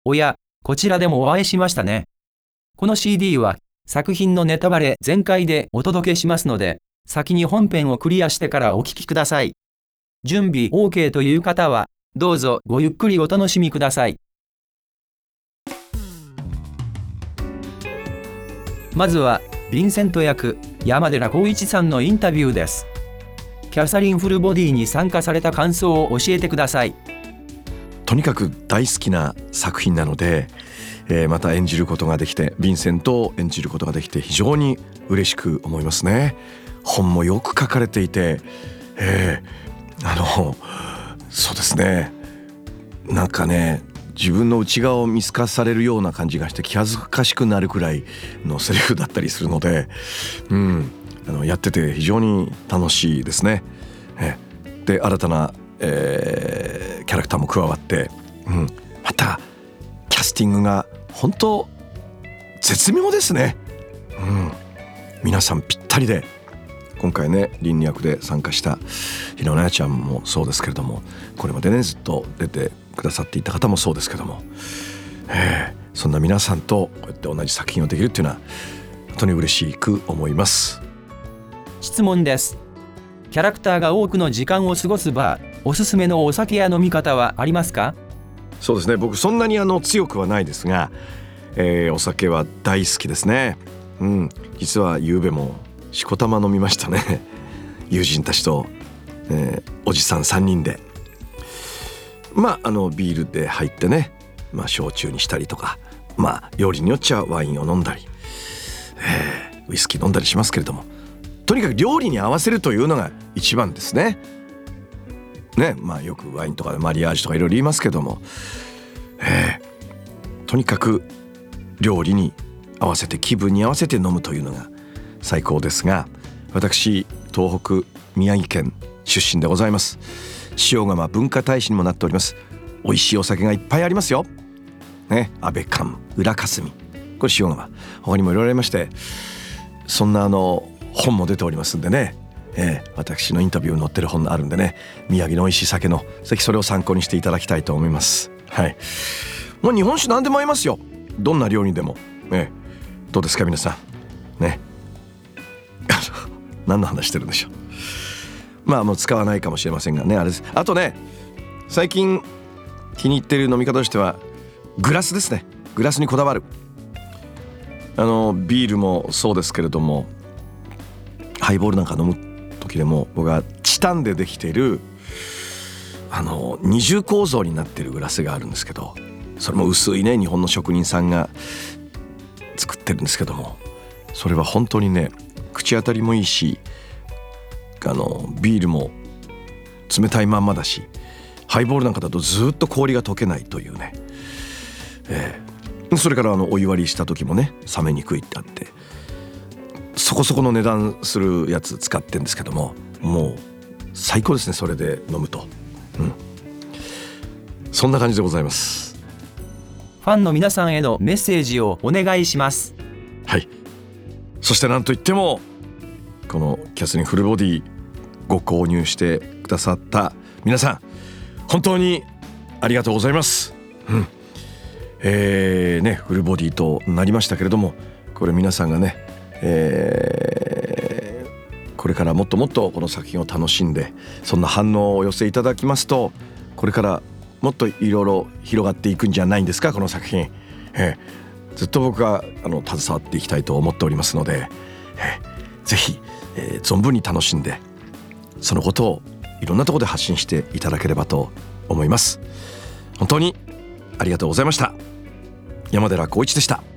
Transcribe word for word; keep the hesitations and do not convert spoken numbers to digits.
おや、こちらでもお会いしましたね。この シーディー は作品のネタバレ全開でお届けしますので、先に本編をクリアしてからお聞きください。準備 OK という方は、どうぞごゆっくりお楽しみください。まずは、ヴィンセント役、山寺宏一さんのインタビューです。キャサリン・フルボディに参加された感想を教えてください。 とにかく大好きな作品なので、えー、また演じることができて、ヴィンセントを演じることができて非常に嬉しく思いますね。本もよく書かれていて、えー、あのそうですね、なんかね、自分の内側を見透かされるような感じがして気恥ずかしくなるくらいのセリフだったりするので、うん、あのやってて非常に楽しいですね。えで新たな、えー、キャラクターも加わって、うん、またキャスティングが本当絶妙ですね。うん、皆さんぴったりで、今回ね凛役で参加した日野奈也ちゃんもそうですけれども、これまでねずっと出てくださっていた方もそうですけども、えー、そんな皆さんとこうやって同じ作品をできるっていうのは本当に嬉しく思います。 質問です。キャラクターが多くの時間を過ごすバー、おすすめのお酒や飲み方はありますか？ そうですね、僕そんなにあの強くはないですが、えー、お酒は大好きですね。うん、実は昨夜もしこたま飲みましたね。友人たちと、えー、おじさんさんにんで、まああのビールで入ってね、まあ、焼酎にしたりとか、まあ料理によっちゃワインを飲んだり、えー、ウイスキー飲んだりしますけれども、とにかく料理に合わせるというのが一番ですね。ね、まあよくワインとかマリアージュとかいろいろ言いますけども、えー、とにかく料理に合わせて気分に合わせて飲むというのが最高ですが、私東北宮城県出身でございます。塩釜文化大使にもなっております。美味しいお酒がいっぱいありますよ、ね、安倍館、浦霞、これ塩釜、他にもいろいろありまして、そんなあの本も出ておりますんでね、えー、私のインタビューに載ってる本があるんでね、宮城の美味しい酒のぜひそれを参考にしていただきたいと思います。はい、もう日本酒何でも合いますよ、どんな料理でも、ね、どうですか皆さんね。何の話してるんでしょう。まあもう使わないかもしれませんがね、あれです。あとね、最近気に入っている飲み方としてはグラスですね。グラスにこだわる。あのビールもそうですけれども、ハイボールなんか飲む時でも僕はチタンでできているあの二重構造になっているグラスがあるんですけど、それも薄いね日本の職人さんが作ってるんですけども、それは本当にね口当たりもいいし、あのビールも冷たいまんまだし、ハイボールなんかだとずっと氷が溶けないというね、えー、それからあのお湯割りした時もね冷めにくいってあって、そこそこの値段するやつ使ってるんですけども、もう最高ですね、それで飲むと、うん、そんな感じでございます。 ファンの皆さんへのメッセージをお願いします。 はい、そしてなんといってもこのキャスリンフルボディご購入してくださった皆さん、本当にありがとうございます。うん、えー、ねフルボディとなりましたけれども、これ皆さんがね、えー、これからもっともっとこの作品を楽しんで、そんな反応をお寄せいただきますと、これからもっといろいろ広がっていくんじゃないんですか、この作品。えー、ずっと僕があの携わっていきたいと思っておりますので、えー、ぜひ、えー、存分に楽しんで、そのことをいろんなところで発信していただければと思います。本当にありがとうございました。山寺宏一でした。